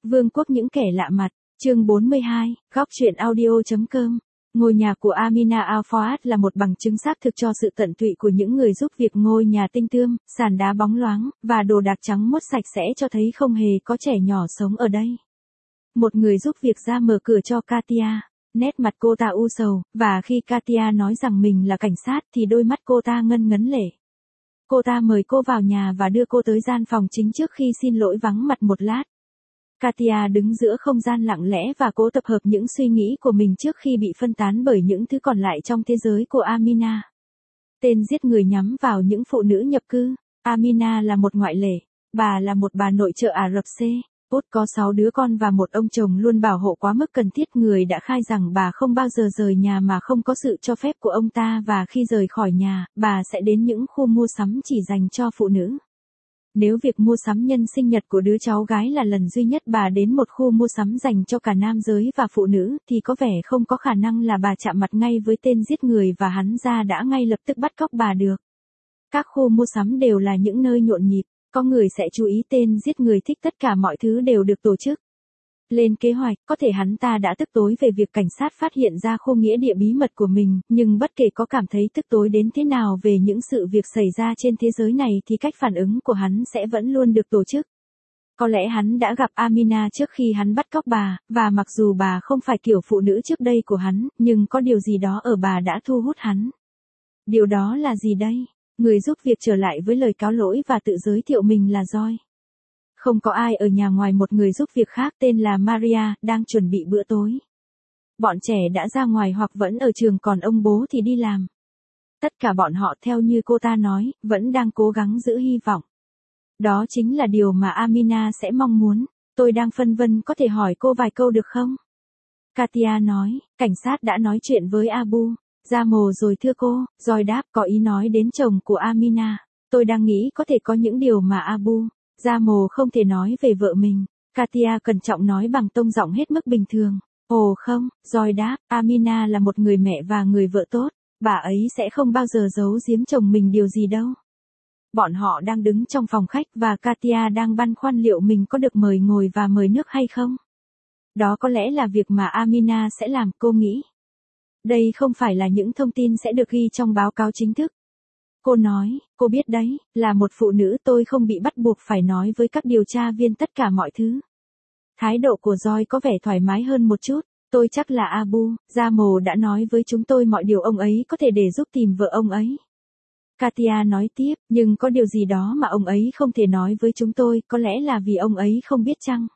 Vương quốc những kẻ lạ mặt, chương 42, góc truyện audio.com. Ngôi nhà của Amina Al Fawad là một bằng chứng xác thực cho sự tận tụy của những người giúp việc. Ngôi nhà tinh tươm, sàn đá bóng loáng, và đồ đạc trắng muốt sạch sẽ cho thấy không hề có trẻ nhỏ sống ở đây. Một người giúp việc ra mở cửa cho Katia. Nét mặt cô ta u sầu, và khi Katia nói rằng mình là cảnh sát thì đôi mắt cô ta ngân ngấn lệ. Cô ta mời cô vào nhà và đưa cô tới gian phòng chính trước khi xin lỗi vắng mặt một lát. Katia đứng giữa không gian lặng lẽ và cố tập hợp những suy nghĩ của mình trước khi bị phân tán bởi những thứ còn lại trong thế giới của Amina. Tên giết người nhắm vào những phụ nữ nhập cư. Amina là một ngoại lệ. Bà là một bà nội trợ Ả Rập Xê Út có 6 đứa con và một ông chồng luôn bảo hộ quá mức cần thiết. Người đã khai rằng bà không bao giờ rời nhà mà không có sự cho phép của ông ta, và khi rời khỏi nhà, bà sẽ đến những khu mua sắm chỉ dành cho phụ nữ. Nếu việc mua sắm nhân sinh nhật của đứa cháu gái là lần duy nhất bà đến một khu mua sắm dành cho cả nam giới và phụ nữ, thì có vẻ không có khả năng là bà chạm mặt ngay với tên giết người và hắn ra đã ngay lập tức bắt cóc bà được. Các khu mua sắm đều là những nơi nhộn nhịp, có người sẽ chú ý tên giết người thích tất cả mọi thứ đều được tổ chức lên kế hoạch. Có thể hắn ta đã tức tối về việc cảnh sát phát hiện ra khu nghĩa địa bí mật của mình, nhưng bất kể có cảm thấy tức tối đến thế nào về những sự việc xảy ra trên thế giới này thì cách phản ứng của hắn sẽ vẫn luôn được tổ chức. Có lẽ hắn đã gặp Amina trước khi hắn bắt cóc bà, và mặc dù bà không phải kiểu phụ nữ trước đây của hắn, nhưng có điều gì đó ở bà đã thu hút hắn. Điều đó là gì đây? Người giúp việc trở lại với lời cáo lỗi và tự giới thiệu mình là Joy. Không có ai ở nhà ngoài một người giúp việc khác tên là Maria, đang chuẩn bị bữa tối. Bọn trẻ đã ra ngoài hoặc vẫn ở trường, còn ông bố thì đi làm. Tất cả bọn họ, theo như cô ta nói, vẫn đang cố gắng giữ hy vọng. Đó chính là điều mà Amina sẽ mong muốn. Tôi đang phân vân, có thể hỏi cô vài câu được không? Katia nói, cảnh sát đã nói chuyện với Abu Jamo rồi thưa cô. Joy đáp, có ý nói đến chồng của Amina. Tôi đang nghĩ có thể có những điều mà Abu Jamo không thể nói về vợ mình. Katia cẩn trọng nói bằng tông giọng hết mức bình thường. Ồ không, Joy đáp, Amina là một người mẹ và người vợ tốt. Bà ấy sẽ không bao giờ giấu giếm chồng mình điều gì đâu. Bọn họ đang đứng trong phòng khách và Katia đang băn khoăn liệu mình có được mời ngồi và mời nước hay không. Đó có lẽ là việc mà Amina sẽ làm, cô nghĩ. Đây không phải là những thông tin sẽ được ghi trong báo cáo chính thức. Cô nói, cô biết đấy, là một phụ nữ tôi không bị bắt buộc phải nói với các điều tra viên tất cả mọi thứ. Thái độ của Joy có vẻ thoải mái hơn một chút. Tôi chắc là Abu Jamo đã nói với chúng tôi mọi điều ông ấy có thể để giúp tìm vợ ông ấy. Katia nói tiếp, nhưng có điều gì đó mà ông ấy không thể nói với chúng tôi, có lẽ là vì ông ấy không biết chăng?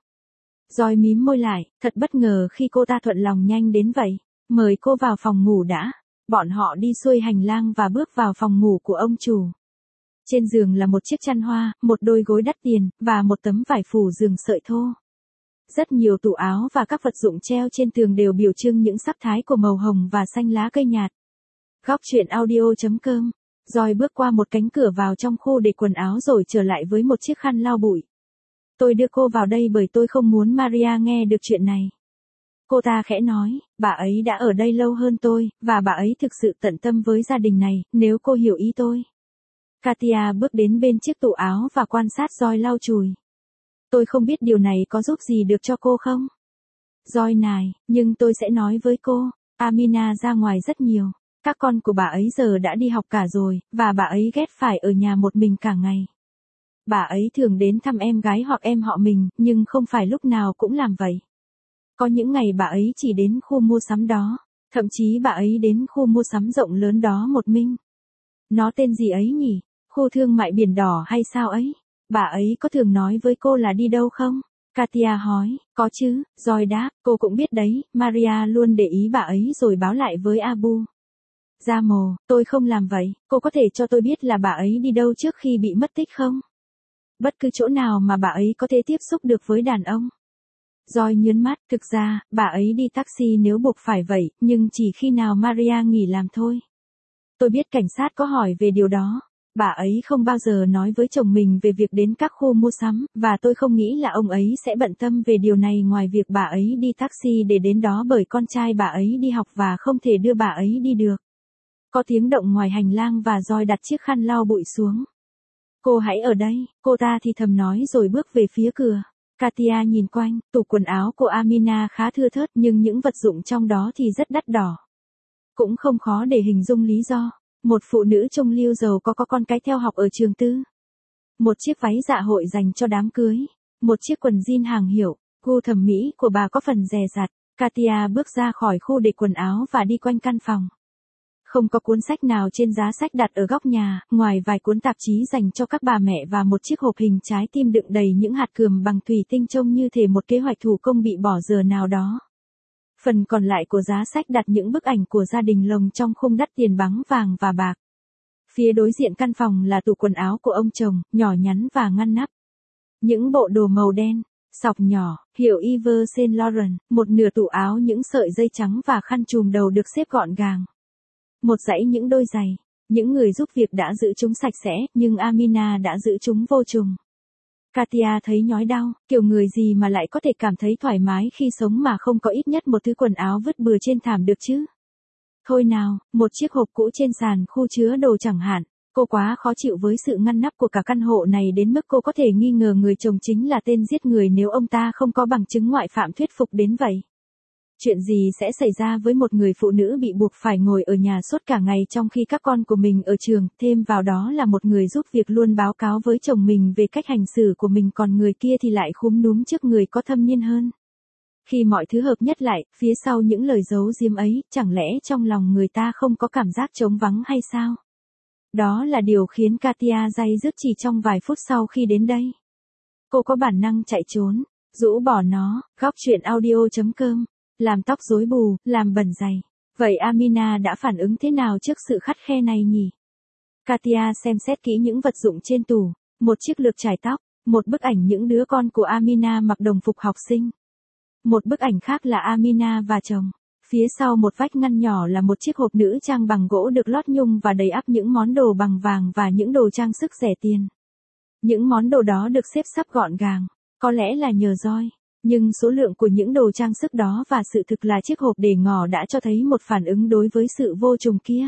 Joy mím môi lại, thật bất ngờ khi cô ta thuận lòng nhanh đến vậy. Mời cô vào phòng ngủ đã. Bọn họ đi xuôi hành lang và bước vào phòng ngủ của ông chủ. Trên giường là một chiếc chăn hoa, một đôi gối đắt tiền, và một tấm vải phủ giường sợi thô. Rất nhiều tủ áo và các vật dụng treo trên tường đều biểu trưng những sắc thái của màu hồng và xanh lá cây nhạt. Góc truyện audio.com. Joy bước qua một cánh cửa vào trong khu để quần áo rồi trở lại với một chiếc khăn lau bụi. Tôi đưa cô vào đây bởi tôi không muốn Maria nghe được chuyện này. Cô ta khẽ nói, bà ấy đã ở đây lâu hơn tôi, và bà ấy thực sự tận tâm với gia đình này, nếu cô hiểu ý tôi. Katia bước đến bên chiếc tủ áo và quan sát Joy lau chùi. Tôi không biết điều này có giúp gì được cho cô không? Joy nài, nhưng tôi sẽ nói với cô, Amina ra ngoài rất nhiều. Các con của bà ấy giờ đã đi học cả rồi, và bà ấy ghét phải ở nhà một mình cả ngày. Bà ấy thường đến thăm em gái hoặc em họ mình, nhưng không phải lúc nào cũng làm vậy. Có những ngày bà ấy chỉ đến khu mua sắm đó, thậm chí bà ấy đến khu mua sắm rộng lớn đó một mình. Nó tên gì ấy nhỉ? Khu thương mại Biển Đỏ hay sao ấy? Bà ấy có thường nói với cô là đi đâu không? Katia hỏi, có chứ, Joy đáp, cô cũng biết đấy, Maria luôn để ý bà ấy rồi báo lại với Abu Jamo. Tôi không làm vậy, cô có thể cho tôi biết là bà ấy đi đâu trước khi bị mất tích không? Bất cứ chỗ nào mà bà ấy có thể tiếp xúc được với đàn ông. Joy nhớn mắt, thực ra, bà ấy đi taxi nếu buộc phải vậy, nhưng chỉ khi nào Maria nghỉ làm thôi. Tôi biết cảnh sát có hỏi về điều đó. Bà ấy không bao giờ nói với chồng mình về việc đến các khu mua sắm, và tôi không nghĩ là ông ấy sẽ bận tâm về điều này ngoài việc bà ấy đi taxi để đến đó bởi con trai bà ấy đi học và không thể đưa bà ấy đi được. Có tiếng động ngoài hành lang và Joy đặt chiếc khăn lau bụi xuống. Cô hãy ở đây, cô ta thì thầm nói rồi bước về phía cửa. Katia nhìn quanh, tủ quần áo của Amina khá thưa thớt nhưng những vật dụng trong đó thì rất đắt đỏ. Cũng không khó để hình dung lý do. Một phụ nữ trung lưu giàu có con cái theo học ở trường tư. Một chiếc váy dạ hội dành cho đám cưới. Một chiếc quần jean hàng hiệu. Gu thẩm mỹ của bà có phần dè dặt. Katia bước ra khỏi khu để quần áo và đi quanh căn phòng. Không có cuốn sách nào trên giá sách đặt ở góc nhà, ngoài vài cuốn tạp chí dành cho các bà mẹ và một chiếc hộp hình trái tim đựng đầy những hạt cườm bằng thủy tinh trông như thể một kế hoạch thủ công bị bỏ giờ nào đó. Phần còn lại của giá sách đặt những bức ảnh của gia đình lồng trong khung đắt tiền bằng vàng và bạc. Phía đối diện căn phòng là tủ quần áo của ông chồng, nhỏ nhắn và ngăn nắp. Những bộ đồ màu đen, sọc nhỏ, hiệu Yves Saint Laurent, một nửa tủ áo những sợi dây trắng và khăn trùm đầu được xếp gọn gàng. Một dãy những đôi giày, những người giúp việc đã giữ chúng sạch sẽ, nhưng Amina đã giữ chúng vô trùng. Katia thấy nhói đau, kiểu người gì mà lại có thể cảm thấy thoải mái khi sống mà không có ít nhất một thứ quần áo vứt bừa trên thảm được chứ. Thôi nào, một chiếc hộp cũ trên sàn khu chứa đồ chẳng hạn. Cô quá khó chịu với sự ngăn nắp của cả căn hộ này đến mức cô có thể nghi ngờ người chồng chính là tên giết người nếu ông ta không có bằng chứng ngoại phạm thuyết phục đến vậy. Chuyện gì sẽ xảy ra với một người phụ nữ bị buộc phải ngồi ở nhà suốt cả ngày trong khi các con của mình ở trường, thêm vào đó là một người giúp việc luôn báo cáo với chồng mình về cách hành xử của mình còn người kia thì lại khúm núm trước người có thâm niên hơn. Khi mọi thứ hợp nhất lại, phía sau những lời giấu giếm ấy, chẳng lẽ trong lòng người ta không có cảm giác trống vắng hay sao? Đó là điều khiến Katia day dứt chỉ trong vài phút sau khi đến đây. Cô có bản năng chạy trốn, rũ bỏ nó, góc chuyện audio.com, làm tóc rối bù, làm bẩn giày. Vậy Amina đã phản ứng thế nào trước sự khắt khe này nhỉ? Katia xem xét kỹ những vật dụng trên tủ, một chiếc lược chải tóc, một bức ảnh những đứa con của Amina mặc đồng phục học sinh. Một bức ảnh khác là Amina và chồng. Phía sau một vách ngăn nhỏ là một chiếc hộp nữ trang bằng gỗ được lót nhung và đầy ắp những món đồ bằng vàng và những đồ trang sức rẻ tiền. Những món đồ đó được xếp sắp gọn gàng, có lẽ là nhờ roi. Nhưng số lượng của những đồ trang sức đó và sự thực là chiếc hộp để ngỏ đã cho thấy một phản ứng đối với sự vô trùng kia.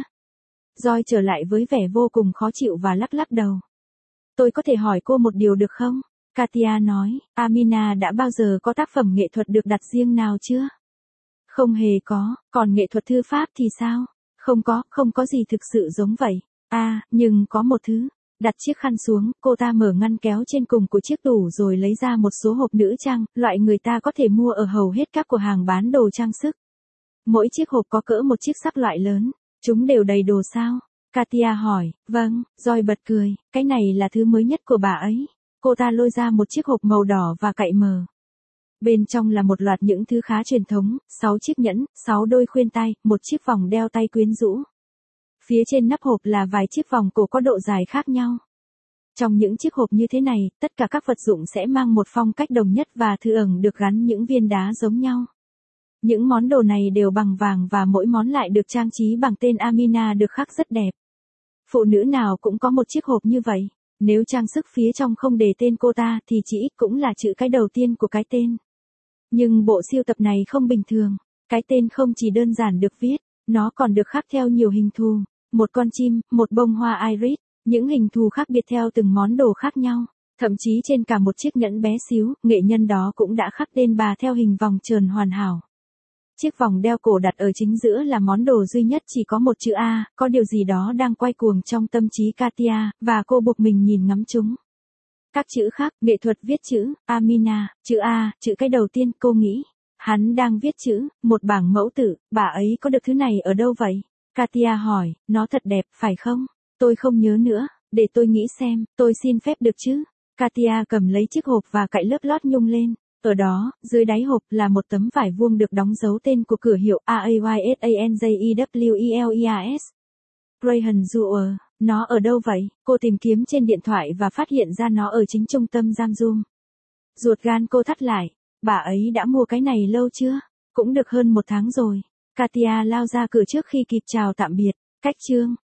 Roi trở lại với vẻ vô cùng khó chịu và lắc lắc đầu. Tôi có thể hỏi cô một điều được không? Katia nói, Amina đã bao giờ có tác phẩm nghệ thuật được đặt riêng nào chưa? Không hề có, còn nghệ thuật thư pháp thì sao? Không có gì thực sự giống vậy. Nhưng có một thứ. Đặt chiếc khăn xuống, cô ta mở ngăn kéo trên cùng của chiếc tủ rồi lấy ra một số hộp nữ trang, loại người ta có thể mua ở hầu hết các cửa hàng bán đồ trang sức. Mỗi chiếc hộp có cỡ một chiếc sắp loại lớn. Chúng đều đầy đồ sao? Katia hỏi, vâng, Joy bật cười, cái này là thứ mới nhất của bà ấy. Cô ta lôi ra một chiếc hộp màu đỏ và cậy mở. Bên trong là một loạt những thứ khá truyền thống, 6 chiếc nhẫn, 6 đôi khuyên tai, một chiếc vòng đeo tay quyến rũ. Phía trên nắp hộp là vài chiếc vòng cổ có độ dài khác nhau. Trong những chiếc hộp như thế này, tất cả các vật dụng sẽ mang một phong cách đồng nhất và thường được gắn những viên đá giống nhau. Những món đồ này đều bằng vàng và mỗi món lại được trang trí bằng tên Amina được khắc rất đẹp. Phụ nữ nào cũng có một chiếc hộp như vậy. Nếu trang sức phía trong không đề tên cô ta thì chỉ ít cũng là chữ cái đầu tiên của cái tên. Nhưng bộ sưu tập này không bình thường. Cái tên không chỉ đơn giản được viết, nó còn được khắc theo nhiều hình thù. Một con chim, một bông hoa iris, những hình thù khác biệt theo từng món đồ khác nhau. Thậm chí trên cả một chiếc nhẫn bé xíu, nghệ nhân đó cũng đã khắc tên bà theo hình vòng tròn hoàn hảo. Chiếc vòng đeo cổ đặt ở chính giữa là món đồ duy nhất chỉ có một chữ A, có điều gì đó đang quay cuồng trong tâm trí Katia, và cô buộc mình nhìn ngắm chúng. Các chữ khác, nghệ thuật viết chữ, Amina, chữ A, chữ cái đầu tiên, cô nghĩ. Hắn đang viết chữ, một bảng mẫu tử, bà ấy có được thứ này ở đâu vậy? Katia hỏi, nó thật đẹp, phải không? Tôi không nhớ nữa, để tôi nghĩ xem, tôi xin phép được chứ? Katia cầm lấy chiếc hộp và cạy lớp lót nhung lên. Ở đó, dưới đáy hộp là một tấm vải vuông được đóng dấu tên của cửa hiệu Aysanjewelers. Graham Jewel, nó ở đâu vậy? Cô tìm kiếm trên điện thoại và phát hiện ra nó ở chính trung tâm giam Zoom. Ruột gan cô thắt lại, bà ấy đã mua cái này lâu chưa? Cũng được hơn 1 tháng rồi. Katia lao ra cửa trước khi kịp chào tạm biệt. Cách chương